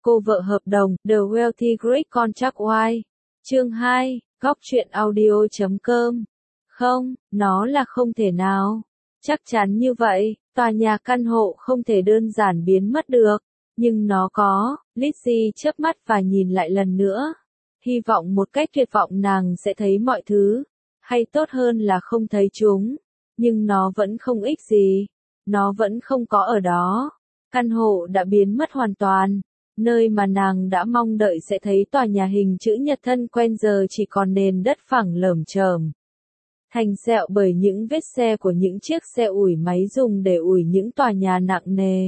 Cô vợ hợp đồng, The Wealthy Great Contract Wife. Chương 2, góc truyện audio.com. Không, nó là không thể nào. Chắc chắn như vậy, tòa nhà căn hộ không thể đơn giản biến mất được. Nhưng nó có, Lizzie chớp mắt và nhìn lại lần nữa. Hy vọng một cách tuyệt vọng nàng sẽ thấy mọi thứ. Hay tốt hơn là không thấy chúng. Nhưng nó vẫn không ích gì. Nó vẫn không có ở đó. Căn hộ đã biến mất hoàn toàn. Nơi mà nàng đã mong đợi sẽ thấy tòa nhà hình chữ nhật thân quen giờ chỉ còn nền đất phẳng lởm chởm. Thành sẹo bởi những vết xe của những chiếc xe ủi máy dùng để ủi những tòa nhà nặng nề.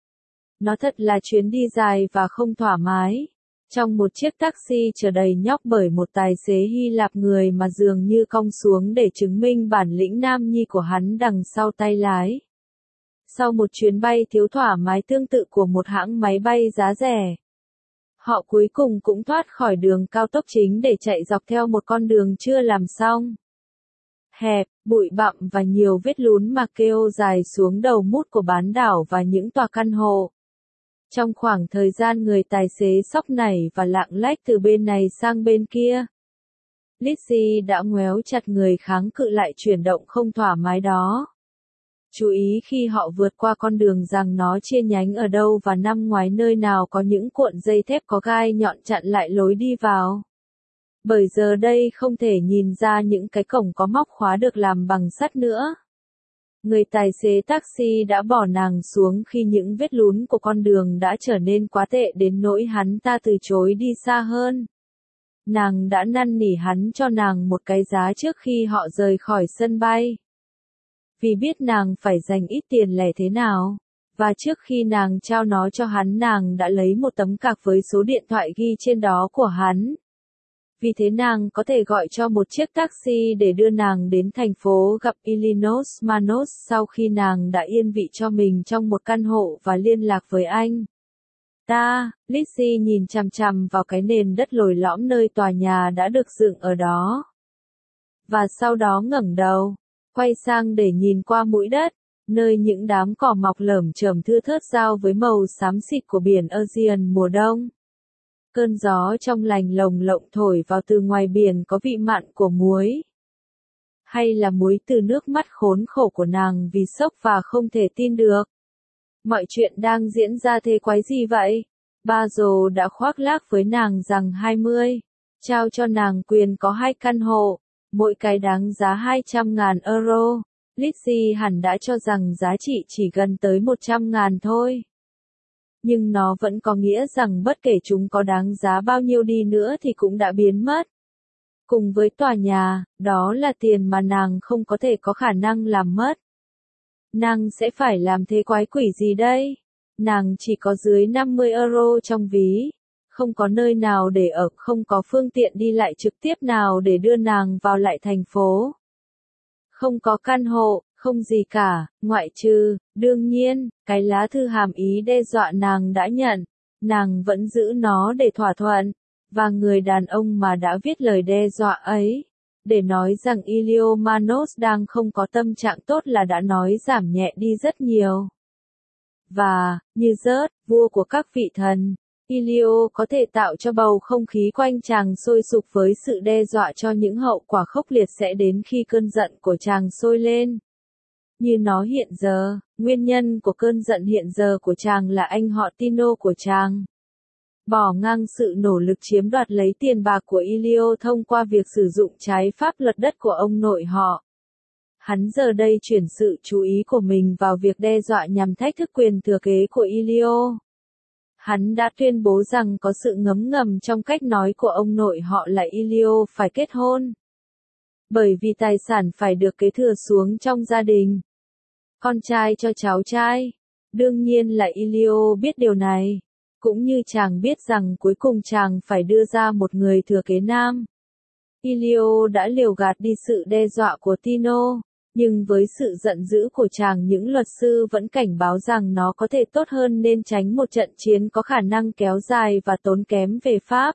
Nó thật là chuyến đi dài và không thoải mái. Trong một chiếc taxi chở đầy nhóc bởi một tài xế Hy Lạp người mà dường như cong xuống để chứng minh bản lĩnh nam nhi của hắn đằng sau tay lái. Sau một chuyến bay thiếu thoải mái tương tự của một hãng máy bay giá rẻ, họ cuối cùng cũng thoát khỏi đường cao tốc chính để chạy dọc theo một con đường chưa làm xong. Hẹp, bụi bặm và nhiều vết lún mà kêu dài xuống đầu mút của bán đảo và những tòa căn hộ. Trong khoảng thời gian người tài xế sóc nảy và lạng lách từ bên này sang bên kia, Lizzie đã ngoéo chặt người kháng cự lại chuyển động không thoải mái đó. Chú ý khi họ vượt qua con đường rằng nó chia nhánh ở đâu và nằm ngoài nơi nào có những cuộn dây thép có gai nhọn chặn lại lối đi vào. Bởi giờ đây không thể nhìn ra những cái cổng có móc khóa được làm bằng sắt nữa. Người tài xế taxi đã bỏ nàng xuống khi những vết lún của con đường đã trở nên quá tệ đến nỗi hắn ta từ chối đi xa hơn. Nàng đã năn nỉ hắn cho nàng một cái giá trước khi họ rời khỏi sân bay. Vì biết nàng phải dành ít tiền lẻ thế nào, và trước khi nàng trao nó cho hắn nàng đã lấy một tấm cạc với số điện thoại ghi trên đó của hắn. Vì thế nàng có thể gọi cho một chiếc taxi để đưa nàng đến thành phố gặp Illinois Manos sau khi nàng đã yên vị cho mình trong một căn hộ và liên lạc với anh. Lizzie nhìn chằm chằm vào cái nền đất lồi lõm nơi tòa nhà đã được dựng ở đó. Và sau đó ngẩng đầu, quay sang để nhìn qua mũi đất, nơi những đám cỏ mọc lởm chởm thưa thớt giao với màu xám xịt của biển Aegean mùa đông. Cơn gió trong lành lồng lộng thổi vào từ ngoài biển có vị mặn của muối. Hay là muối từ nước mắt khốn khổ của nàng vì sốc và không thể tin được. Mọi chuyện đang diễn ra thế quái gì vậy? Basil đã khoác lác với nàng rằng 20, trao cho nàng quyền có 2 căn hộ, mỗi cái đáng giá 200.000 euro. Lizzie hẳn đã cho rằng giá trị chỉ gần tới 100.000 thôi. Nhưng nó vẫn có nghĩa rằng bất kể chúng có đáng giá bao nhiêu đi nữa thì cũng đã biến mất. Cùng với tòa nhà, đó là tiền mà nàng không có thể có khả năng làm mất. Nàng sẽ phải làm thế quái quỷ gì đây? Nàng chỉ có dưới 50 euro trong ví. Không có nơi nào để ở, không có phương tiện đi lại trực tiếp nào để đưa nàng vào lại thành phố. Không có căn hộ, không gì cả, ngoại trừ, đương nhiên, cái lá thư hàm ý đe dọa nàng đã nhận. Nàng vẫn giữ nó để thỏa thuận. Và người đàn ông mà đã viết lời đe dọa ấy, để nói rằng Iliomanos đang không có tâm trạng tốt là đã nói giảm nhẹ đi rất nhiều. Và, như Zeus, vua của các vị thần, Ilio có thể tạo cho bầu không khí quanh chàng sôi sục với sự đe dọa cho những hậu quả khốc liệt sẽ đến khi cơn giận của chàng sôi lên. Như nó hiện giờ, nguyên nhân của cơn giận hiện giờ của chàng là anh họ Tino của chàng. Bỏ ngang sự nỗ lực chiếm đoạt lấy tiền bạc của Ilio thông qua việc sử dụng trái pháp luật đất của ông nội họ. Hắn giờ đây chuyển sự chú ý của mình vào việc đe dọa nhằm thách thức quyền thừa kế của Ilio. Hắn đã tuyên bố rằng có sự ngấm ngầm trong cách nói của ông nội họ là Ilio phải kết hôn. Bởi vì tài sản phải được kế thừa xuống trong gia đình. Con trai cho cháu trai. Đương nhiên là Ilio biết điều này. Cũng như chàng biết rằng cuối cùng chàng phải đưa ra một người thừa kế nam. Ilio đã liều gạt đi sự đe dọa của Tino, nhưng với sự giận dữ của chàng những luật sư vẫn cảnh báo rằng nó có thể tốt hơn nên tránh một trận chiến có khả năng kéo dài và tốn kém về pháp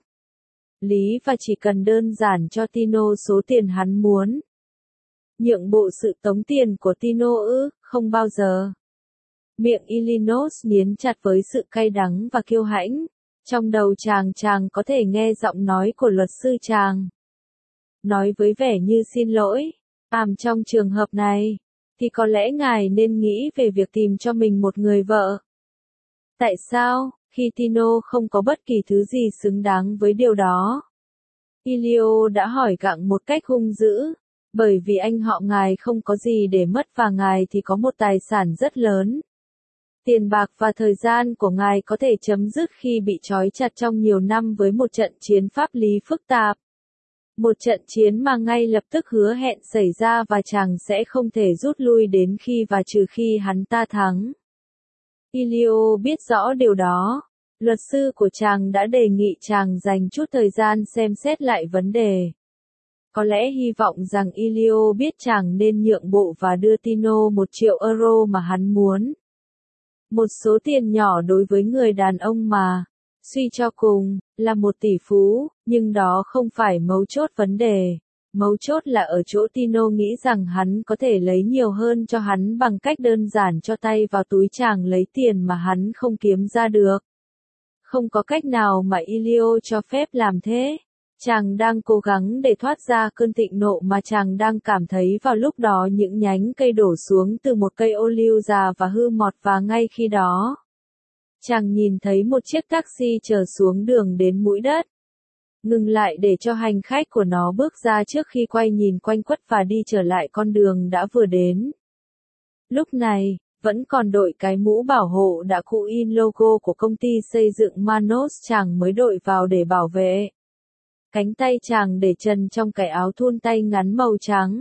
lý và chỉ cần đơn giản cho Tino số tiền hắn muốn. Nhượng bộ sự tống tiền của Tino không bao giờ. Miệng Illinois nghiến chặt với sự cay đắng và kiêu hãnh. Trong đầu chàng có thể nghe giọng nói của luật sư chàng. Nói với vẻ như xin lỗi. Trong trường hợp này, thì có lẽ ngài nên nghĩ về việc tìm cho mình một người vợ. Tại sao, khi Tino không có bất kỳ thứ gì xứng đáng với điều đó? Elio đã hỏi gặng một cách hung dữ. Bởi vì anh họ ngài không có gì để mất và ngài thì có một tài sản rất lớn. Tiền bạc và thời gian của ngài có thể chấm dứt khi bị trói chặt trong nhiều năm với một trận chiến pháp lý phức tạp. Một trận chiến mà ngay lập tức hứa hẹn xảy ra và chàng sẽ không thể rút lui đến khi và trừ khi hắn ta thắng. Elio biết rõ điều đó. Luật sư của chàng đã đề nghị chàng dành chút thời gian xem xét lại vấn đề. Có lẽ hy vọng rằng Elio biết chàng nên nhượng bộ và đưa Tino 1 triệu euro mà hắn muốn. Một số tiền nhỏ đối với người đàn ông mà, suy cho cùng, là một tỷ phú, nhưng đó không phải mấu chốt vấn đề. Mấu chốt là ở chỗ Tino nghĩ rằng hắn có thể lấy nhiều hơn cho hắn bằng cách đơn giản cho tay vào túi chàng lấy tiền mà hắn không kiếm ra được. Không có cách nào mà Elio cho phép làm thế. Chàng đang cố gắng để thoát ra cơn thịnh nộ mà chàng đang cảm thấy vào lúc đó những nhánh cây đổ xuống từ một cây ô liu già và hư mọt và ngay khi đó. Chàng nhìn thấy một chiếc taxi chở xuống đường đến mũi đất. Ngừng lại để cho hành khách của nó bước ra trước khi quay nhìn quanh quất và đi trở lại con đường đã vừa đến. Lúc này, vẫn còn đội cái mũ bảo hộ đã cũ in logo của công ty xây dựng Manos chàng mới đội vào để bảo vệ. Cánh tay chàng để trần trong cái áo thun tay ngắn màu trắng.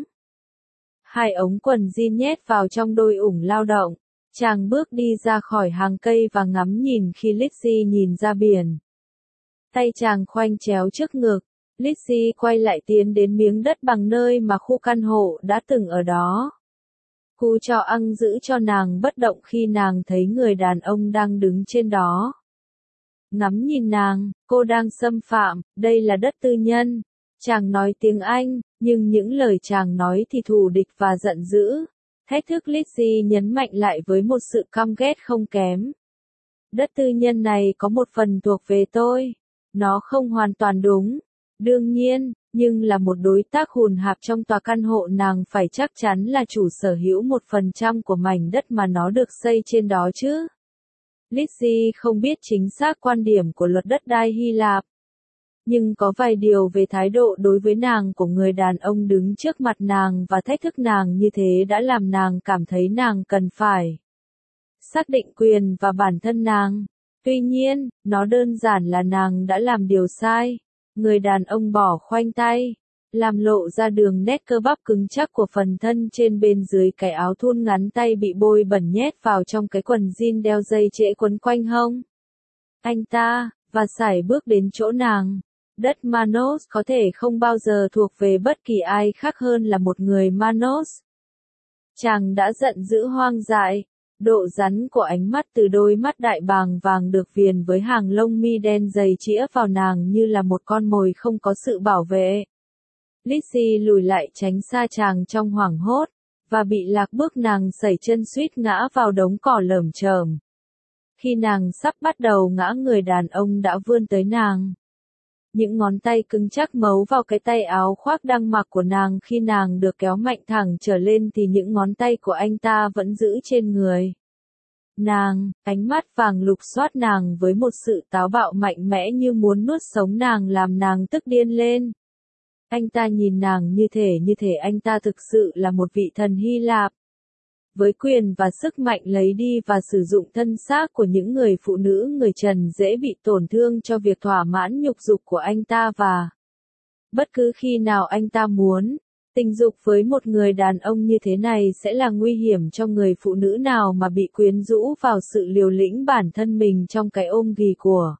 Hai ống quần jean nhét vào trong đôi ủng lao động. Chàng bước đi ra khỏi hàng cây và ngắm nhìn khi Lizzie nhìn ra biển. Tay chàng khoanh chéo trước ngực. Lizzie quay lại tiến đến miếng đất bằng nơi mà khu căn hộ đã từng ở đó. Cú trò ăn giữ cho nàng bất động khi nàng thấy người đàn ông đang đứng trên đó. Ngắm nhìn nàng, cô đang xâm phạm, đây là đất tư nhân. Chàng nói tiếng Anh, nhưng những lời chàng nói thì thù địch và giận dữ. Thách thức Lizzie nhấn mạnh lại với một sự căm ghét không kém. Đất tư nhân này có một phần thuộc về tôi. Nó không hoàn toàn đúng. Đương nhiên, nhưng là một đối tác hùn hạp trong tòa căn hộ nàng phải chắc chắn là chủ sở hữu 1% của mảnh đất mà nó được xây trên đó chứ. Lizzie không biết chính xác quan điểm của luật đất đai Hy Lạp. Nhưng có vài điều về thái độ đối với nàng của người đàn ông đứng trước mặt nàng và thách thức nàng như thế đã làm nàng cảm thấy nàng cần phải xác định quyền và bản thân nàng. Tuy nhiên, nó đơn giản là nàng đã làm điều sai. Người đàn ông bỏ khoanh tay, làm lộ ra đường nét cơ bắp cứng chắc của phần thân trên bên dưới cái áo thun ngắn tay bị bôi bẩn nhét vào trong cái quần jean đeo dây trễ quấn quanh hông. Anh ta, và sải bước đến chỗ nàng. Đất Manos có thể không bao giờ thuộc về bất kỳ ai khác hơn là một người Manos. Chàng đã giận dữ hoang dại. Độ rắn của ánh mắt từ đôi mắt đại bàng vàng được viền với hàng lông mi đen dày chĩa vào nàng như là một con mồi không có sự bảo vệ. Lizzie lùi lại tránh xa chàng trong hoảng hốt, và bị lạc bước nàng sẩy chân suýt ngã vào đống cỏ lởm chởm. Khi nàng sắp bắt đầu ngã người đàn ông đã vươn tới nàng. Những ngón tay cứng chắc mấu vào cái tay áo khoác đang mặc của nàng khi nàng được kéo mạnh thẳng trở lên thì những ngón tay của anh ta vẫn giữ trên người. Nàng, ánh mắt vàng lục xoát nàng với một sự táo bạo mạnh mẽ như muốn nuốt sống nàng làm nàng tức điên lên. Anh ta nhìn nàng như thể anh ta thực sự là một vị thần Hy Lạp. Với quyền và sức mạnh lấy đi và sử dụng thân xác của những người phụ nữ người trần dễ bị tổn thương cho việc thỏa mãn nhục dục của anh ta và bất cứ khi nào anh ta muốn, tình dục với một người đàn ông như thế này sẽ là nguy hiểm cho người phụ nữ nào mà bị quyến rũ vào sự liều lĩnh bản thân mình trong cái ôm ghì của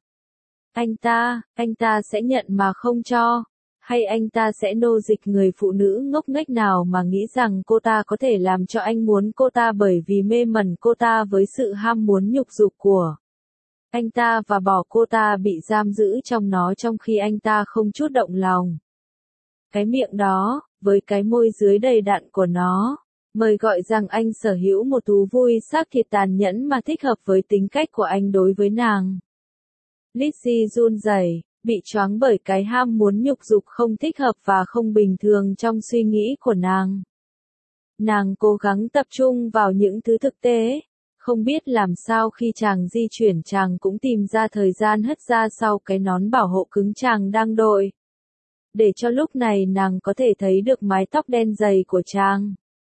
anh ta sẽ nhận mà không cho. Hay anh ta sẽ nô dịch người phụ nữ ngốc nghếch nào mà nghĩ rằng cô ta có thể làm cho anh muốn cô ta bởi vì mê mẩn cô ta với sự ham muốn nhục dục của anh ta và bỏ cô ta bị giam giữ trong nó trong khi anh ta không chút động lòng. Cái miệng đó, với cái môi dưới đầy đặn của nó, mời gọi rằng anh sở hữu một thú vui xác thịt tàn nhẫn mà thích hợp với tính cách của anh đối với nàng. Lizzie run rẩy, bị choáng bởi cái ham muốn nhục dục không thích hợp và không bình thường trong suy nghĩ của nàng. Nàng cố gắng tập trung vào những thứ thực tế, không biết làm sao khi chàng di chuyển chàng cũng tìm ra thời gian hất ra sau cái nón bảo hộ cứng chàng đang đội. Để cho lúc này nàng có thể thấy được mái tóc đen dày của chàng.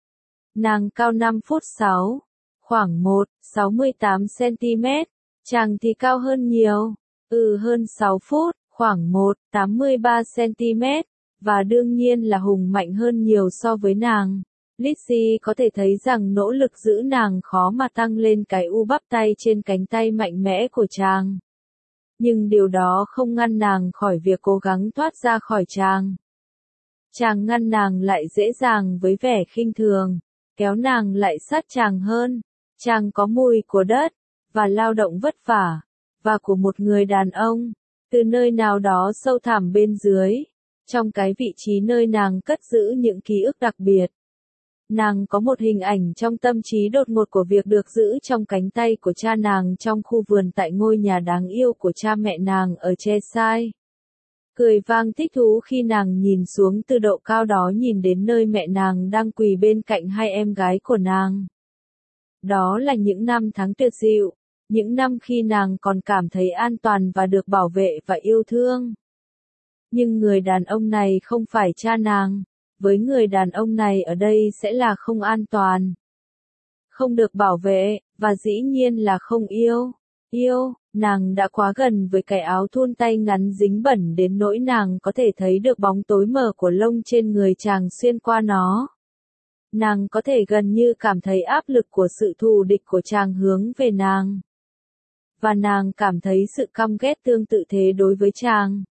Nàng cao 5 phút 6, khoảng 1,68 cm, chàng thì cao hơn nhiều, hơn 6 phút, khoảng 1,83 cm, và đương nhiên là hùng mạnh hơn nhiều so với nàng. Lizzie có thể thấy rằng nỗ lực giữ nàng khó mà tăng lên cái u bắp tay trên cánh tay mạnh mẽ của chàng. Nhưng điều đó không ngăn nàng khỏi việc cố gắng thoát ra khỏi chàng. Chàng ngăn nàng lại dễ dàng với vẻ khinh thường, kéo nàng lại sát chàng hơn. Chàng có mùi của đất, và lao động vất vả, và của một người đàn ông, từ nơi nào đó sâu thẳm bên dưới, trong cái vị trí nơi nàng cất giữ những ký ức đặc biệt. Nàng có một hình ảnh trong tâm trí đột ngột của việc được giữ trong cánh tay của cha nàng trong khu vườn tại ngôi nhà đáng yêu của cha mẹ nàng ở Cheshire. Cười vang thích thú khi nàng nhìn xuống từ độ cao đó nhìn đến nơi mẹ nàng đang quỳ bên cạnh hai em gái của nàng. Đó là những năm tháng tuyệt diệu, những năm khi nàng còn cảm thấy an toàn và được bảo vệ và yêu thương. Nhưng người đàn ông này không phải cha nàng. Với người đàn ông này ở đây sẽ là không an toàn, không được bảo vệ, và dĩ nhiên là không yêu. Nàng đã quá gần với cái áo thun tay ngắn dính bẩn đến nỗi nàng có thể thấy được bóng tối mờ của lông trên người chàng xuyên qua nó. Nàng có thể gần như cảm thấy áp lực của sự thù địch của chàng hướng về nàng. Và nàng cảm thấy sự căm ghét tương tự thế đối với chàng.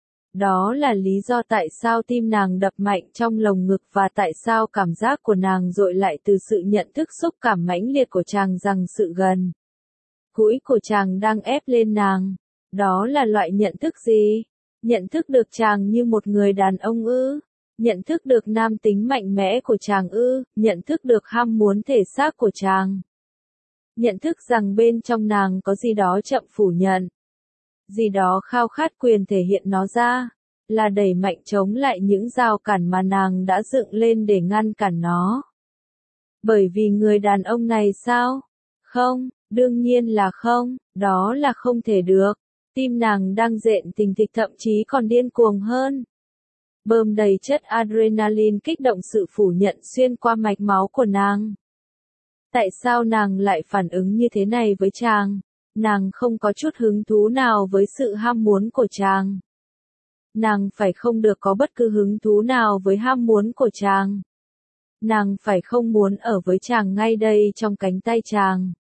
Đó là lý do tại sao tim nàng đập mạnh trong lồng ngực và tại sao cảm giác của nàng dội lại từ sự nhận thức xúc cảm mãnh liệt của chàng rằng sự gần gũi của chàng đang ép lên nàng. Đó là loại nhận thức gì? Nhận thức được chàng như một người đàn ông ư? Nhận thức được nam tính mạnh mẽ của chàng ư? Nhận thức được ham muốn thể xác của chàng? Nhận thức rằng bên trong nàng có gì đó chậm phủ nhận, gì đó khao khát quyền thể hiện nó ra, là đẩy mạnh chống lại những rào cản mà nàng đã dựng lên để ngăn cản nó. Bởi vì người đàn ông này sao? Không, đương nhiên là không, đó là không thể được. Tim nàng đang rện thình thịch thậm chí còn điên cuồng hơn. Bơm đầy chất adrenaline kích động sự phủ nhận xuyên qua mạch máu của nàng. Tại sao nàng lại phản ứng như thế này với chàng? Nàng không có chút hứng thú nào với sự ham muốn của chàng. Nàng phải không được có bất cứ hứng thú nào với ham muốn của chàng. Nàng phải không muốn ở với chàng ngay đây trong cánh tay chàng.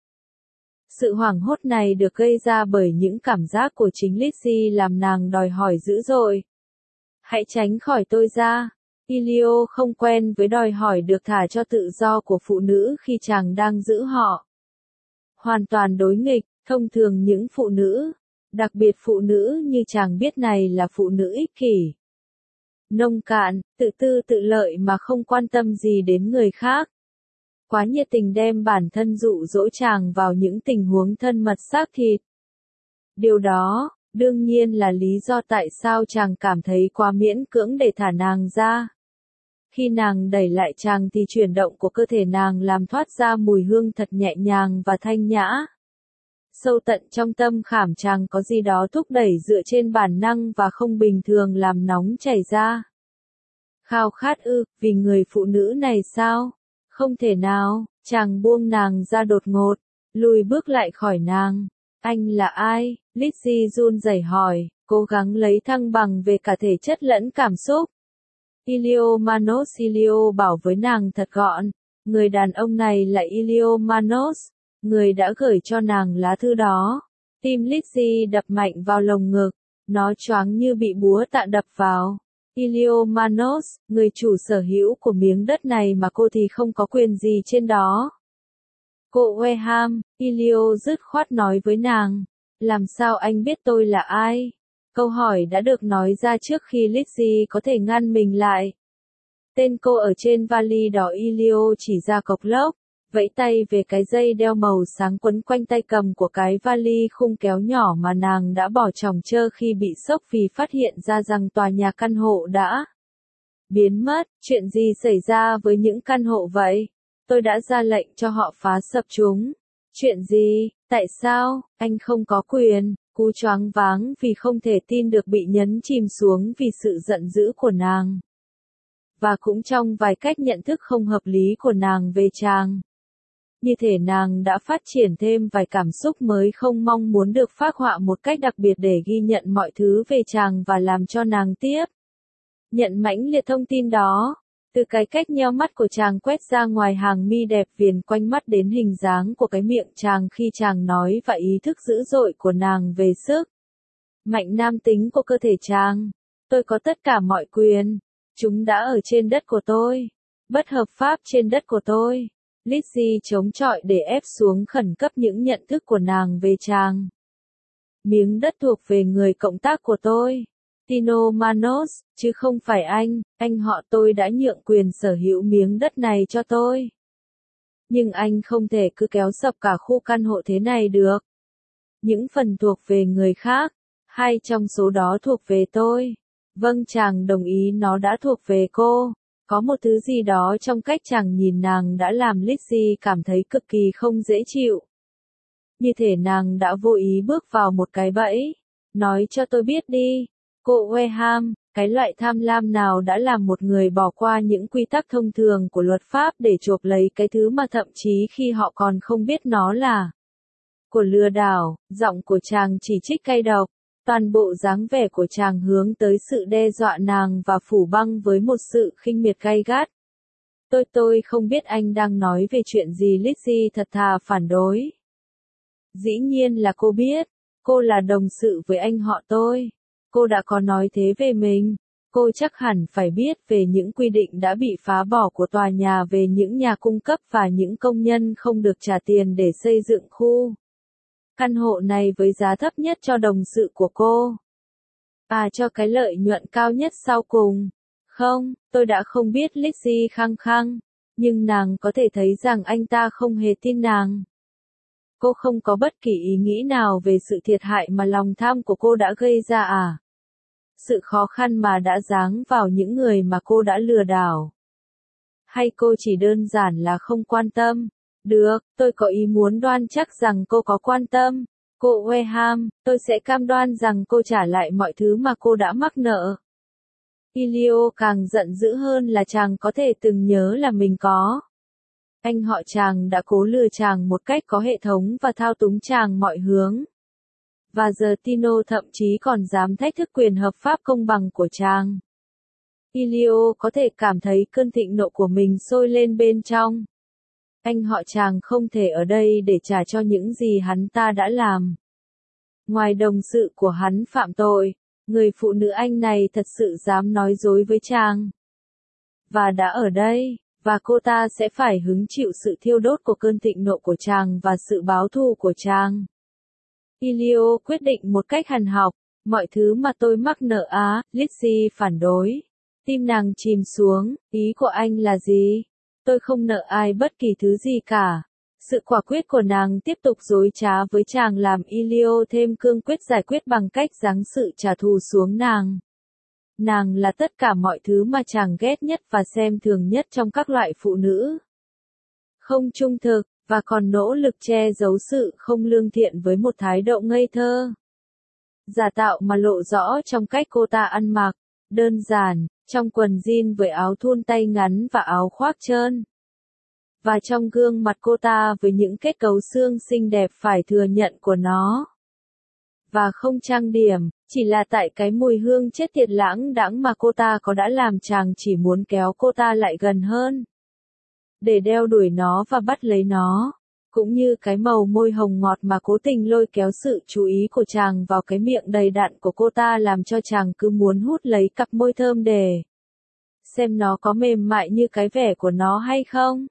Sự hoảng hốt này được gây ra bởi những cảm giác của chính Lizzie làm nàng đòi hỏi dữ dội. Hãy tránh khỏi tôi ra. Elio không quen với đòi hỏi được thả cho tự do của phụ nữ khi chàng đang giữ họ. Hoàn toàn đối nghịch, thông thường những phụ nữ, đặc biệt phụ nữ như chàng biết này là phụ nữ ích kỷ, nông cạn, tự tư tự lợi mà không quan tâm gì đến người khác. Quá nhiệt tình đem bản thân dụ dỗ chàng vào những tình huống thân mật xác thịt. Điều đó, đương nhiên là lý do tại sao chàng cảm thấy quá miễn cưỡng để thả nàng ra. Khi nàng đẩy lại chàng thì chuyển động của cơ thể nàng làm thoát ra mùi hương thật nhẹ nhàng và thanh nhã. Sâu tận trong tâm khảm chàng có gì đó thúc đẩy dựa trên bản năng và không bình thường làm nóng chảy ra. Khao khát vì người phụ nữ này sao? Không thể nào, chàng buông nàng ra đột ngột, lùi bước lại khỏi nàng. Anh là ai? Lizzie run rẩy hỏi, cố gắng lấy thăng bằng về cả thể chất lẫn cảm xúc. Elio Manos. Elio bảo với nàng thật gọn, người đàn ông này là Elio Manos, người đã gửi cho nàng lá thư đó. Tim Lizzie đập mạnh vào lồng ngực, nó choáng như bị búa tạ đập vào. Elio Manos, người chủ sở hữu của miếng đất này mà cô thì không có quyền gì trên đó. Cô Weham, Elio dứt khoát nói với nàng, làm sao anh biết tôi là ai? Câu hỏi đã được nói ra trước khi Lizzie có thể ngăn mình lại. Tên cô ở trên vali đỏ. Elio chỉ ra cộc lốc, vẫy tay về cái dây đeo màu sáng quấn quanh tay cầm của cái vali khung kéo nhỏ mà nàng đã bỏ tròng trơ khi bị sốc vì phát hiện ra rằng tòa nhà căn hộ đã biến mất. Chuyện gì xảy ra với những căn hộ vậy? Tôi đã ra lệnh cho họ phá sập chúng. Chuyện gì? Tại sao? Anh không có quyền. Cú choáng váng vì không thể tin được bị nhấn chìm xuống vì sự giận dữ của nàng. Và cũng trong vài cách nhận thức không hợp lý của nàng về chàng. Như thể nàng đã phát triển thêm vài cảm xúc mới không mong muốn được phác họa một cách đặc biệt để ghi nhận mọi thứ về chàng và làm cho nàng tiếp nhận mãnh liệt thông tin đó. Từ cái cách nheo mắt của chàng quét ra ngoài hàng mi đẹp viền quanh mắt đến hình dáng của cái miệng chàng khi chàng nói và ý thức dữ dội của nàng về sức mạnh nam tính của cơ thể chàng. Tôi có tất cả mọi quyền. Chúng đã ở trên đất của tôi. Bất hợp pháp trên đất của tôi. Lizzie chống chọi để ép xuống khẩn cấp những nhận thức của nàng về chàng. Miếng đất thuộc về người cộng tác của tôi. Tino Manos, chứ không phải anh họ tôi đã nhượng quyền sở hữu miếng đất này cho tôi. Nhưng anh không thể cứ kéo sập cả khu căn hộ thế này được. Những phần thuộc về người khác, hay trong số đó thuộc về tôi. Vâng, chàng đồng ý nó đã thuộc về cô. Có một thứ gì đó trong cách chàng nhìn nàng đã làm Lizzie cảm thấy cực kỳ không dễ chịu. Như thể nàng đã vô ý bước vào một cái bẫy. Nói cho tôi biết đi. Cô Weham, cái loại tham lam nào đã làm một người bỏ qua những quy tắc thông thường của luật pháp để chộp lấy cái thứ mà thậm chí khi họ còn không biết nó là của lừa đảo. Giọng của chàng chỉ trích cay độc. Toàn bộ dáng vẻ của chàng hướng tới sự đe dọa nàng và phủ băng với một sự khinh miệt gay gắt. Tôi không biết anh đang nói về chuyện gì. Lizzie thật thà phản đối. Dĩ nhiên là cô biết. Cô là đồng sự với anh họ tôi. Cô đã có nói thế về mình. Cô chắc hẳn phải biết về những quy định đã bị phá bỏ của tòa nhà về những nhà cung cấp và những công nhân không được trả tiền để xây dựng khu căn hộ này với giá thấp nhất cho đồng sự của cô. Cho cái lợi nhuận cao nhất sau cùng. Không, tôi đã không biết. Lizzie khăng khăng. Nhưng nàng có thể thấy rằng anh ta không hề tin nàng. Cô không có bất kỳ ý nghĩ nào về sự thiệt hại mà lòng tham của cô đã gây ra à? Sự khó khăn mà đã giáng vào những người mà cô đã lừa đảo. Hay cô chỉ đơn giản là không quan tâm? Được, tôi có ý muốn đoan chắc rằng cô có quan tâm. Cô Weham, tôi sẽ cam đoan rằng cô trả lại mọi thứ mà cô đã mắc nợ. Ilio càng giận dữ hơn là chàng có thể từng nhớ là mình có. Anh họ chàng đã cố lừa chàng một cách có hệ thống và thao túng chàng mọi hướng. Và giờ Tino thậm chí còn dám thách thức quyền hợp pháp công bằng của chàng. Ilio có thể cảm thấy cơn thịnh nộ của mình sôi lên bên trong. Anh họ chàng không thể ở đây để trả cho những gì hắn ta đã làm. Ngoài đồng sự của hắn phạm tội, người phụ nữ Anh này thật sự dám nói dối với chàng. Và đã ở đây, và cô ta sẽ phải hứng chịu sự thiêu đốt của cơn thịnh nộ của chàng và sự báo thù của chàng. Ilio quyết định một cách hằn học, mọi thứ mà tôi mắc nợ Lizzie phản đối. Tim nàng chìm xuống, ý của anh là gì? Tôi không nợ ai bất kỳ thứ gì cả. Sự quả quyết của nàng tiếp tục dối trá với chàng làm Ilio thêm cương quyết giải quyết bằng cách giáng sự trả thù xuống nàng. Nàng là tất cả mọi thứ mà chàng ghét nhất và xem thường nhất trong các loại phụ nữ. Không trung thực, và còn nỗ lực che giấu sự không lương thiện với một thái độ ngây thơ. Giả tạo mà lộ rõ trong cách cô ta ăn mặc, đơn giản, trong quần jean với áo thun tay ngắn và áo khoác trơn. Và trong gương mặt cô ta với những kết cấu xương xinh đẹp phải thừa nhận của nó. Và không trang điểm, chỉ là tại cái mùi hương chết tiệt lãng đãng mà cô ta có đã làm chàng chỉ muốn kéo cô ta lại gần hơn. Để đeo đuổi nó và bắt lấy nó. Cũng như cái màu môi hồng ngọt mà cố tình lôi kéo sự chú ý của chàng vào cái miệng đầy đặn của cô ta làm cho chàng cứ muốn hút lấy cặp môi thơm để xem nó có mềm mại như cái vẻ của nó hay không.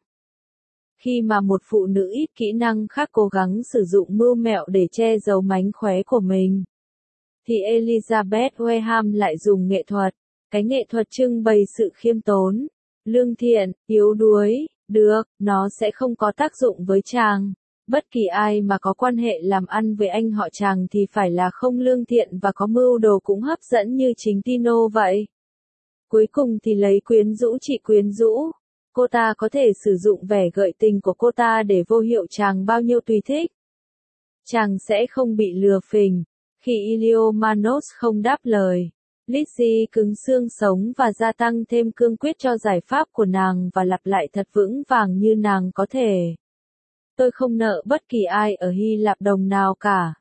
Khi mà một phụ nữ ít kỹ năng khác cố gắng sử dụng mưu mẹo để che giấu mánh khóe của mình, thì Elizabeth Weham lại dùng nghệ thuật, cái nghệ thuật trưng bày sự khiêm tốn, lương thiện, yếu đuối, Được, nó sẽ không có tác dụng với chàng. Bất kỳ ai mà có quan hệ làm ăn với anh họ chàng thì phải là không lương thiện và có mưu đồ cũng hấp dẫn như chính Tino vậy. Cuối cùng thì lấy quyến rũ chị quyến rũ. Cô ta có thể sử dụng vẻ gợi tình của cô ta để vô hiệu chàng bao nhiêu tùy thích. Chàng sẽ không bị lừa phình. Khi Iliomanos không đáp lời, Lizzie cứng xương sống và gia tăng thêm cương quyết cho giải pháp của nàng và lặp lại thật vững vàng như nàng có thể. Tôi không nợ bất kỳ ai ở Hy Lạp đồng nào cả.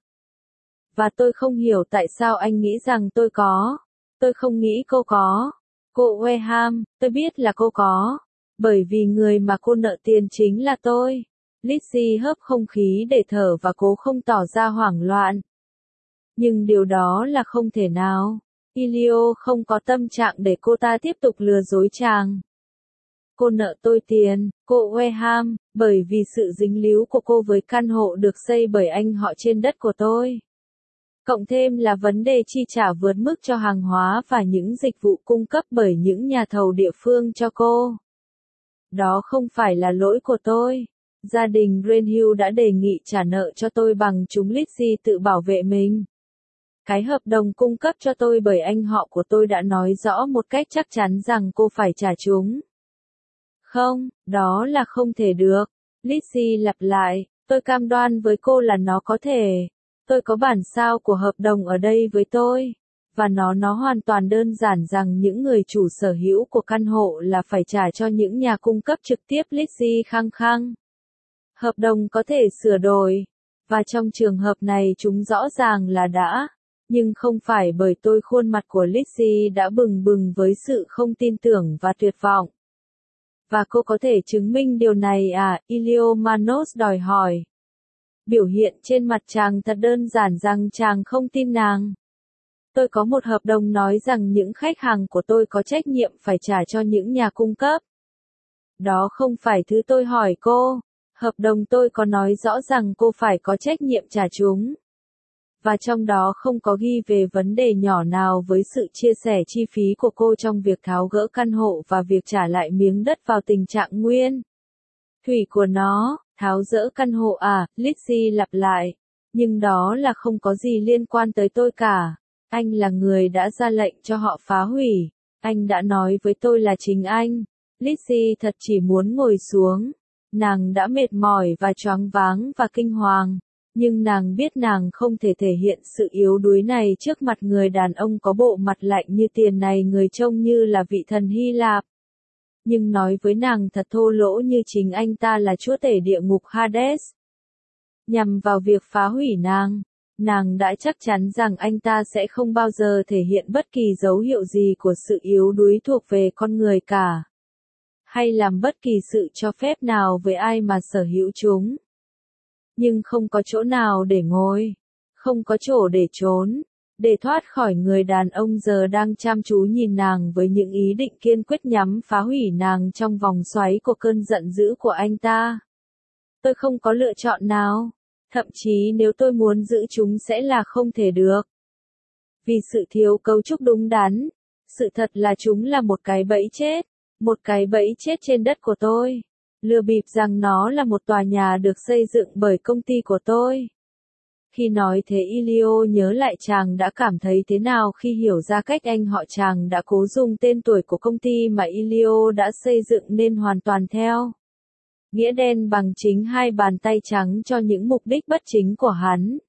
Và tôi không hiểu tại sao anh nghĩ rằng tôi có. Tôi không nghĩ cô có. Cô Weham, tôi biết là cô có. Bởi vì người mà cô nợ tiền chính là tôi. Lizzie hớp không khí để thở và cố không tỏ ra hoảng loạn. Nhưng điều đó là không thể nào. Ilio không có tâm trạng để cô ta tiếp tục lừa dối chàng. Cô nợ tôi tiền, cô Weham, bởi vì sự dính líu của cô với căn hộ được xây bởi anh họ trên đất của tôi. Cộng thêm là vấn đề chi trả vượt mức cho hàng hóa và những dịch vụ cung cấp bởi những nhà thầu địa phương cho cô. Đó không phải là lỗi của tôi. Gia đình Greenhill đã đề nghị trả nợ cho tôi bằng chúng. Lizzie tự bảo vệ mình. Cái hợp đồng cung cấp cho tôi bởi anh họ của tôi đã nói rõ một cách chắc chắn rằng cô phải trả chúng. Không, đó là không thể được. Lizzie lặp lại, tôi cam đoan với cô là nó có thể. Tôi có bản sao của hợp đồng ở đây với tôi. Và nó hoàn toàn đơn giản rằng những người chủ sở hữu của căn hộ là phải trả cho những nhà cung cấp trực tiếp. Lizzie khăng khăng. Hợp đồng có thể sửa đổi. Và trong trường hợp này chúng rõ ràng là đã. Nhưng không phải bởi tôi. Khuôn mặt của Lizzie đã bừng bừng với sự không tin tưởng và tuyệt vọng. Và cô có thể chứng minh điều này à? Iliomanos đòi hỏi. Biểu hiện trên mặt chàng thật đơn giản rằng chàng không tin nàng. Tôi có một hợp đồng nói rằng những khách hàng của tôi có trách nhiệm phải trả cho những nhà cung cấp. Đó không phải thứ tôi hỏi cô. Hợp đồng tôi có nói rõ rằng cô phải có trách nhiệm trả chúng. Và trong đó không có ghi về vấn đề nhỏ nào với sự chia sẻ chi phí của cô trong việc tháo gỡ căn hộ và việc trả lại miếng đất vào tình trạng nguyên thủy của nó. Tháo dỡ căn hộ à? Lizzie lặp lại. Nhưng đó là không có gì liên quan tới tôi cả. Anh là người đã ra lệnh cho họ phá hủy. Anh đã nói với tôi là chính anh. Lizzie thật chỉ muốn ngồi xuống. Nàng đã mệt mỏi và choáng váng và kinh hoàng. Nhưng nàng biết nàng không thể thể hiện sự yếu đuối này trước mặt người đàn ông có bộ mặt lạnh như tiền này, người trông như là vị thần Hy Lạp. Nhưng nói với nàng thật thô lỗ như chính anh ta là chúa tể địa ngục Hades. Nhằm vào việc phá hủy nàng đã chắc chắn rằng anh ta sẽ không bao giờ thể hiện bất kỳ dấu hiệu gì của sự yếu đuối thuộc về con người cả. Hay làm bất kỳ sự cho phép nào với ai mà sở hữu chúng. Nhưng không có chỗ nào để ngồi, không có chỗ để trốn, để thoát khỏi người đàn ông giờ đang chăm chú nhìn nàng với những ý định kiên quyết nhắm phá hủy nàng trong vòng xoáy của cơn giận dữ của anh ta. Tôi không có lựa chọn nào, thậm chí nếu tôi muốn giữ chúng sẽ là không thể được. Vì sự thiếu cấu trúc đúng đắn, sự thật là chúng là một cái bẫy chết, một cái bẫy chết trên đất của tôi. Lừa bịp rằng nó là một tòa nhà được xây dựng bởi công ty của tôi. Khi nói thế Ilio nhớ lại chàng đã cảm thấy thế nào khi hiểu ra cách anh họ chàng đã cố dùng tên tuổi của công ty mà Ilio đã xây dựng nên hoàn toàn theo nghĩa đen bằng chính hai bàn tay trắng cho những mục đích bất chính của hắn.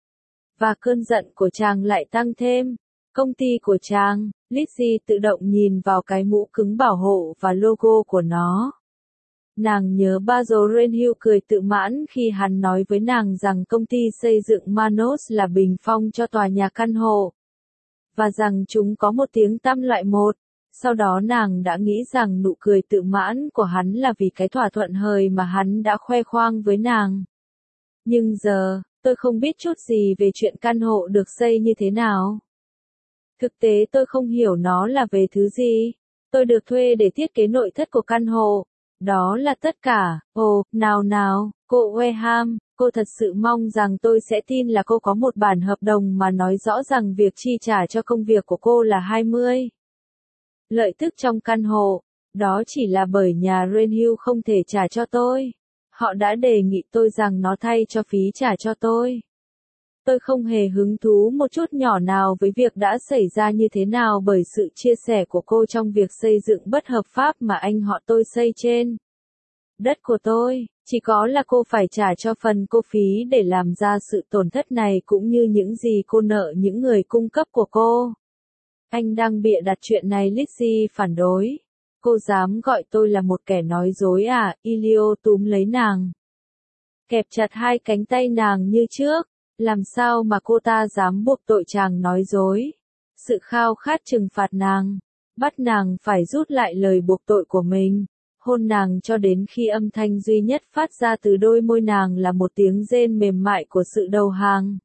Và cơn giận của chàng lại tăng thêm. Công ty của chàng, Lizzie tự động nhìn vào cái mũ cứng bảo hộ và logo của nó. Nàng nhớ Basil Greenhill cười tự mãn khi hắn nói với nàng rằng công ty xây dựng Manos là bình phong cho tòa nhà căn hộ. Và rằng chúng có một tiếng tăm loại một. Sau đó nàng đã nghĩ rằng nụ cười tự mãn của hắn là vì cái thỏa thuận hời mà hắn đã khoe khoang với nàng. Nhưng giờ, tôi không biết chút gì về chuyện căn hộ được xây như thế nào. Thực tế tôi không hiểu nó là về thứ gì. Tôi được thuê để thiết kế nội thất của căn hộ. Đó là tất cả. Ồ, nào, cô Weham, cô thật sự mong rằng tôi sẽ tin là cô có một bản hợp đồng mà nói rõ rằng việc chi trả cho công việc của cô là 20 lợi tức trong căn hộ. Đó chỉ là bởi nhà Renhill không thể trả cho tôi. Họ đã đề nghị tôi rằng nó thay cho phí trả cho tôi. Tôi không hề hứng thú một chút nhỏ nào với việc đã xảy ra như thế nào bởi sự chia sẻ của cô trong việc xây dựng bất hợp pháp mà anh họ tôi xây trên đất của tôi. Chỉ có là cô phải trả cho phần cô phí để làm ra sự tổn thất này cũng như những gì cô nợ những người cung cấp của cô. Anh đang bịa đặt chuyện này, Lizzie phản đối. Cô dám gọi tôi là một kẻ nói dối à? Elio túm lấy nàng, kẹp chặt hai cánh tay nàng như trước. Làm sao mà cô ta dám buộc tội chàng nói dối? Sự khao khát trừng phạt nàng, bắt nàng phải rút lại lời buộc tội của mình, hôn nàng cho đến khi âm thanh duy nhất phát ra từ đôi môi nàng là một tiếng rên mềm mại của sự đầu hàng.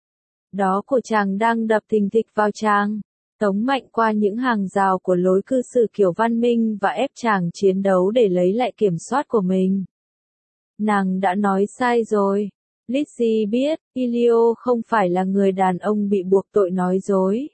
Đó của chàng đang đập thình thịch vào chàng, tống mạnh qua những hàng rào của lối cư xử kiểu văn minh và ép chàng chiến đấu để lấy lại kiểm soát của mình. Nàng đã nói sai rồi. Lizzie biết, Elio không phải là người đàn ông bị buộc tội nói dối.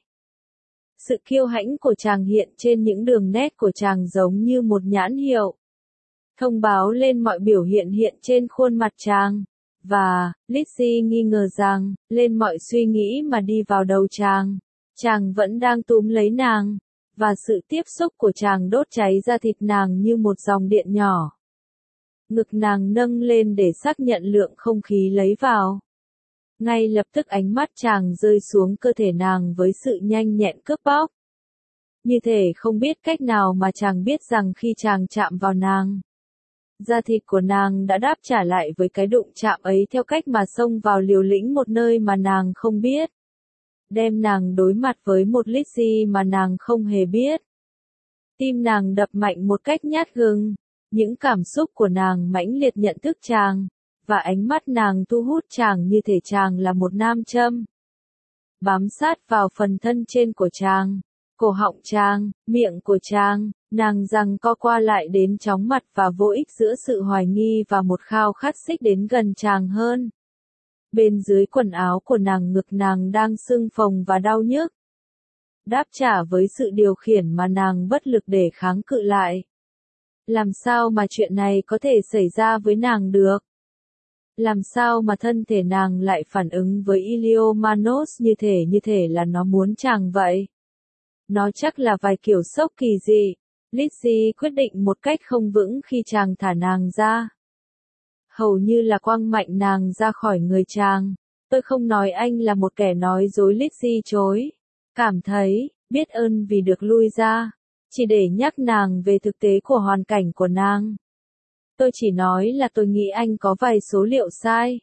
Sự kiêu hãnh của chàng hiện trên những đường nét của chàng giống như một nhãn hiệu, thông báo lên mọi biểu hiện hiện trên khuôn mặt chàng. Và, Lizzie nghi ngờ rằng, lên mọi suy nghĩ mà đi vào đầu chàng vẫn đang túm lấy nàng, và sự tiếp xúc của chàng đốt cháy da thịt nàng như một dòng điện nhỏ. Ngực nàng nâng lên để xác nhận lượng không khí lấy vào. Ngay lập tức ánh mắt chàng rơi xuống cơ thể nàng với sự nhanh nhẹn cướp bóc. Như thể không biết cách nào mà chàng biết rằng khi chàng chạm vào nàng, da thịt của nàng đã đáp trả lại với cái đụng chạm ấy theo cách mà xông vào liều lĩnh một nơi mà nàng không biết. Đem nàng đối mặt với một Lizzie mà nàng không hề biết. Tim nàng đập mạnh một cách nhát gừng. Những cảm xúc của nàng mãnh liệt nhận thức chàng, và ánh mắt nàng thu hút chàng như thể chàng là một nam châm. Bám sát vào phần thân trên của chàng, cổ họng chàng, miệng của chàng, nàng giằng co qua lại đến chóng mặt và vô ích giữa sự hoài nghi và một khao khát xích đến gần chàng hơn. Bên dưới quần áo của nàng, ngực nàng đang sưng phồng và đau nhức. Đáp trả với sự điều khiển mà nàng bất lực để kháng cự lại. Làm sao mà chuyện này có thể xảy ra với nàng được? Làm sao mà thân thể nàng lại phản ứng với Elio Manos như thể là nó muốn chàng vậy? Nó chắc là vài kiểu sốc kỳ dị. Lizzie quyết định một cách không vững khi chàng thả nàng ra. Hầu như là quăng mạnh nàng ra khỏi người chàng. Tôi không nói anh là một kẻ nói dối, Lizzie chối. Cảm thấy, biết ơn vì được lui ra. Chỉ để nhắc nàng về thực tế của hoàn cảnh của nàng. Tôi chỉ nói là tôi nghĩ anh có vài số liệu sai.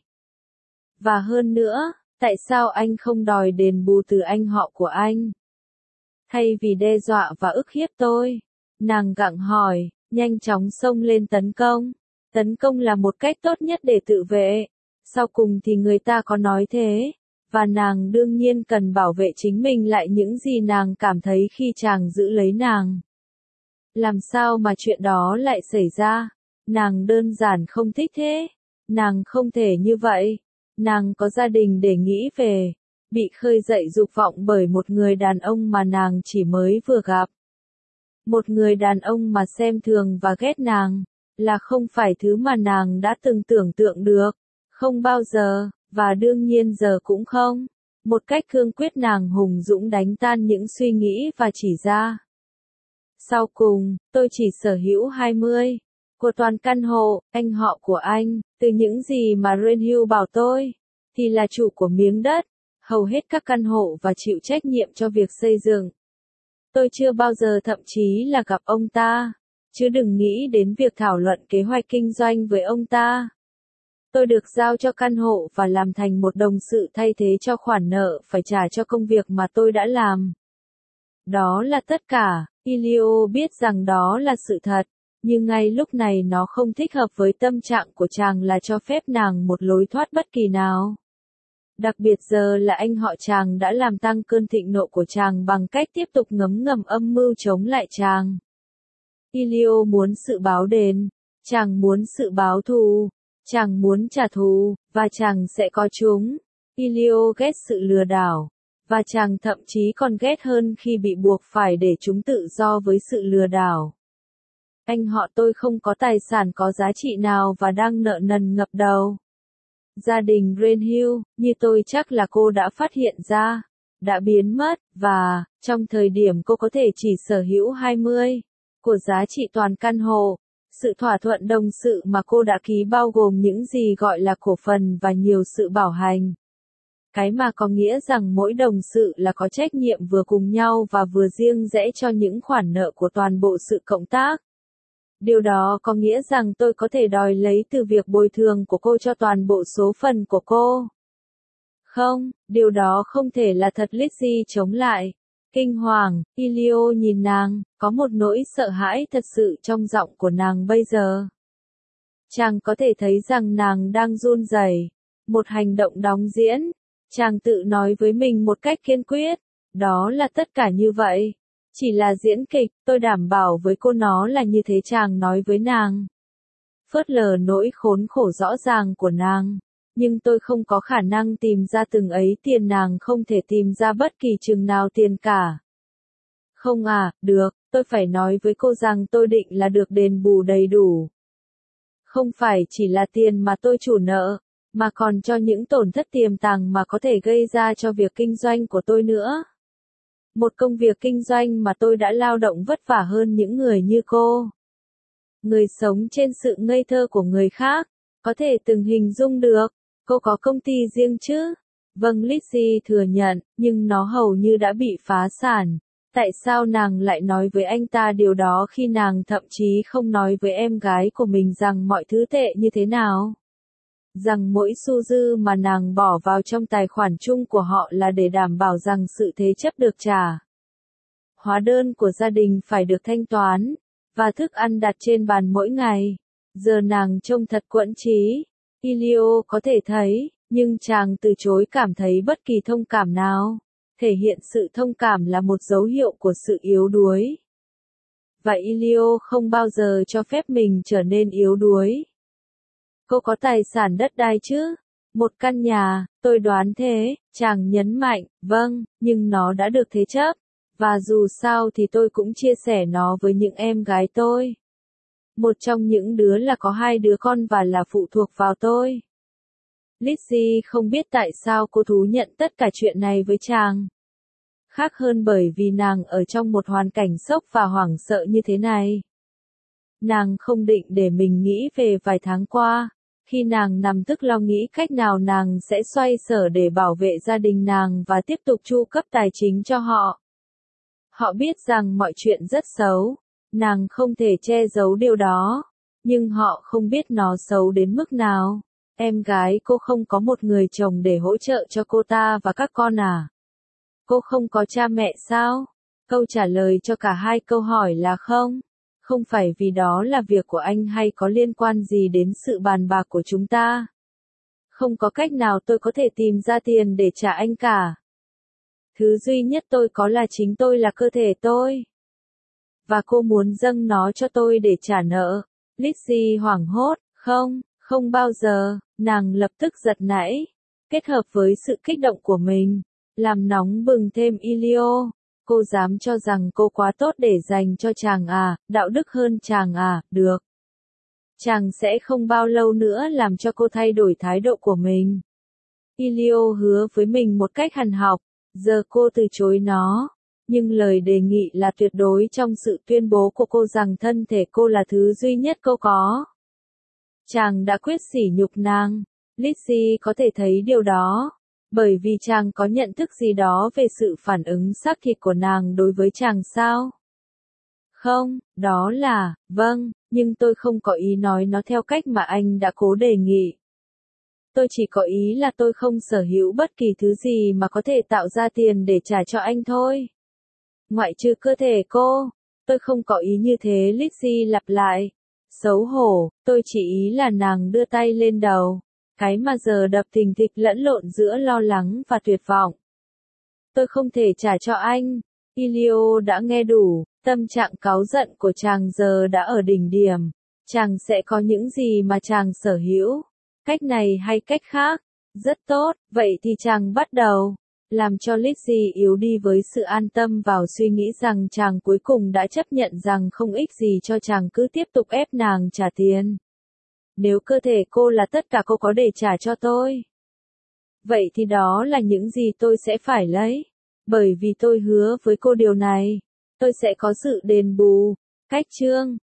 Và hơn nữa, tại sao anh không đòi đền bù từ anh họ của anh? Thay vì đe dọa và ức hiếp tôi, nàng gặng hỏi, nhanh chóng xông lên tấn công. Tấn công là một cách tốt nhất để tự vệ. Sau cùng thì người ta có nói thế. Và nàng đương nhiên cần bảo vệ chính mình lại những gì nàng cảm thấy khi chàng giữ lấy nàng. Làm sao mà chuyện đó lại xảy ra? Nàng đơn giản không thích thế. Nàng không thể như vậy. Nàng có gia đình để nghĩ về. Bị khơi dậy dục vọng bởi một người đàn ông mà nàng chỉ mới vừa gặp. Một người đàn ông mà xem thường và ghét nàng, là không phải thứ mà nàng đã từng tưởng tượng được. Không bao giờ, và đương nhiên giờ cũng không. Một cách cương quyết nàng hùng dũng đánh tan những suy nghĩ và chỉ ra. Sau cùng, tôi chỉ sở hữu 20 của toàn căn hộ. Anh họ của anh, từ những gì mà Renhill bảo tôi, thì là chủ của miếng đất, hầu hết các căn hộ và chịu trách nhiệm cho việc xây dựng. Tôi chưa bao giờ thậm chí là gặp ông ta, chứ đừng nghĩ đến việc thảo luận kế hoạch kinh doanh với ông ta. Tôi được giao cho căn hộ và làm thành một đồng sự thay thế cho khoản nợ phải trả cho công việc mà tôi đã làm. Đó là tất cả. Elio biết rằng đó là sự thật, nhưng ngay lúc này nó không thích hợp với tâm trạng của chàng là cho phép nàng một lối thoát bất kỳ nào. Đặc biệt giờ là anh họ chàng đã làm tăng cơn thịnh nộ của chàng bằng cách tiếp tục ngấm ngầm âm mưu chống lại chàng. Elio muốn sự báo đền, chàng muốn sự báo thù, chàng muốn trả thù, và chàng sẽ có chúng. Elio ghét sự lừa đảo, và chàng thậm chí còn ghét hơn khi bị buộc phải để chúng tự do với sự lừa đảo. Anh họ tôi không có tài sản có giá trị nào và đang nợ nần ngập đầu. Gia đình Greenhill, như tôi chắc là cô đã phát hiện ra, đã biến mất, và, trong thời điểm cô có thể chỉ sở hữu 20 của giá trị toàn căn hộ. Sự thỏa thuận đồng sự mà cô đã ký bao gồm những gì gọi là cổ phần và nhiều sự bảo hành. Cái mà có nghĩa rằng mỗi đồng sự là có trách nhiệm vừa cùng nhau và vừa riêng rẽ cho những khoản nợ của toàn bộ sự cộng tác. Điều đó có nghĩa rằng tôi có thể đòi lấy từ việc bồi thường của cô cho toàn bộ số phần của cô. Không, điều đó không thể là thật. Lizzie chống lại. Kinh hoàng, Elio nhìn nàng, có một nỗi sợ hãi thật sự trong giọng của nàng bây giờ. Chàng có thể thấy rằng nàng đang run rẩy, một hành động đóng diễn. Chàng tự nói với mình một cách kiên quyết, đó là tất cả như vậy. Chỉ là diễn kịch, tôi đảm bảo với cô nó là như thế. Chàng nói với nàng. Phớt lờ nỗi khốn khổ rõ ràng của nàng. Nhưng tôi không có khả năng tìm ra từng ấy tiền. Nàng không thể tìm ra bất kỳ chừng nào tiền cả. Không à, được, tôi phải nói với cô rằng tôi định là được đền bù đầy đủ. Không phải chỉ là tiền mà tôi chủ nợ, mà còn cho những tổn thất tiềm tàng mà có thể gây ra cho việc kinh doanh của tôi nữa. Một công việc kinh doanh mà tôi đã lao động vất vả hơn những người như cô. Người sống trên sự ngây thơ của người khác, có thể từng hình dung được. Cô có công ty riêng chứ? Vâng, Lizzie thừa nhận, nhưng nó hầu như đã bị phá sản. Tại sao nàng lại nói với anh ta điều đó khi nàng thậm chí không nói với em gái của mình rằng mọi thứ tệ như thế nào? Rằng mỗi xu dư mà nàng bỏ vào trong tài khoản chung của họ là để đảm bảo rằng sự thế chấp được trả. Hóa đơn của gia đình phải được thanh toán, và thức ăn đặt trên bàn mỗi ngày. Giờ nàng trông thật quẫn trí. Elio có thể thấy, nhưng chàng từ chối cảm thấy bất kỳ thông cảm nào. Thể hiện sự thông cảm là một dấu hiệu của sự yếu đuối. Và Elio không bao giờ cho phép mình trở nên yếu đuối. Cô có tài sản đất đai chứ? Một căn nhà, tôi đoán thế, chàng nhấn mạnh, vâng, nhưng nó đã được thế chấp. Và dù sao thì tôi cũng chia sẻ nó với những em gái tôi. Một trong những đứa là có 2 đứa con và là phụ thuộc vào tôi. Lizzie không biết tại sao cô thú nhận tất cả chuyện này với chàng. Khác hơn bởi vì nàng ở trong một hoàn cảnh sốc và hoảng sợ như thế này. Nàng không định để mình nghĩ về vài tháng qua, khi nàng nằm thức lo nghĩ cách nào nàng sẽ xoay sở để bảo vệ gia đình nàng và tiếp tục chu cấp tài chính cho họ. Họ biết rằng mọi chuyện rất xấu, nàng không thể che giấu điều đó, nhưng họ không biết nó xấu đến mức nào. Em gái cô không có một người chồng để hỗ trợ cho cô ta và các con à? Cô không có cha mẹ sao? Câu trả lời cho cả hai câu hỏi là không. Không phải vì đó là việc của anh hay có liên quan gì đến sự bàn bạc của chúng ta. Không có cách nào tôi có thể tìm ra tiền để trả anh cả. Thứ duy nhất tôi có là chính tôi, là cơ thể tôi. Và cô muốn dâng nó cho tôi để trả nợ. Lizzie hoảng hốt, không, không bao giờ. Nàng lập tức giật nảy. Kết hợp với sự kích động của mình, làm nóng bừng thêm Elio. Cô dám cho rằng cô quá tốt để dành cho chàng à, đạo đức hơn chàng à, được. Chàng sẽ không bao lâu nữa làm cho cô thay đổi thái độ của mình. Elio hứa với mình một cách hằn học, giờ cô từ chối nó. Nhưng lời đề nghị là tuyệt đối trong sự tuyên bố của cô rằng thân thể cô là thứ duy nhất cô có. Chàng đã quyết sỉ nhục nàng. Lizzie có thể thấy điều đó. Bởi vì chàng có nhận thức gì đó về sự phản ứng xác thịt của nàng đối với chàng sao? Không, đó là, vâng, nhưng tôi không có ý nói nó theo cách mà anh đã cố đề nghị. Tôi chỉ có ý là tôi không sở hữu bất kỳ thứ gì mà có thể tạo ra tiền để trả cho anh thôi. Ngoại trừ cơ thể cô, tôi không có ý như thế. Lizzie lặp lại. Xấu hổ, tôi chỉ ý là nàng đưa tay lên đầu. Cái mà giờ đập thình thịch lẫn lộn giữa lo lắng và tuyệt vọng. Tôi không thể trả cho anh. Elio đã nghe đủ, tâm trạng cáu giận của chàng giờ đã ở đỉnh điểm. Chàng sẽ có những gì mà chàng sở hữu. Cách này hay cách khác. Rất tốt, vậy thì chàng bắt đầu. làm cho Lizzie yếu đi với sự an tâm vào suy nghĩ rằng chàng cuối cùng đã chấp nhận rằng không ích gì cho chàng cứ tiếp tục ép nàng trả tiền. Nếu cơ thể cô là tất cả cô có để trả cho tôi, vậy thì đó là những gì tôi sẽ phải lấy. Bởi vì tôi hứa với cô điều này, tôi sẽ có sự đền bù. Cách chương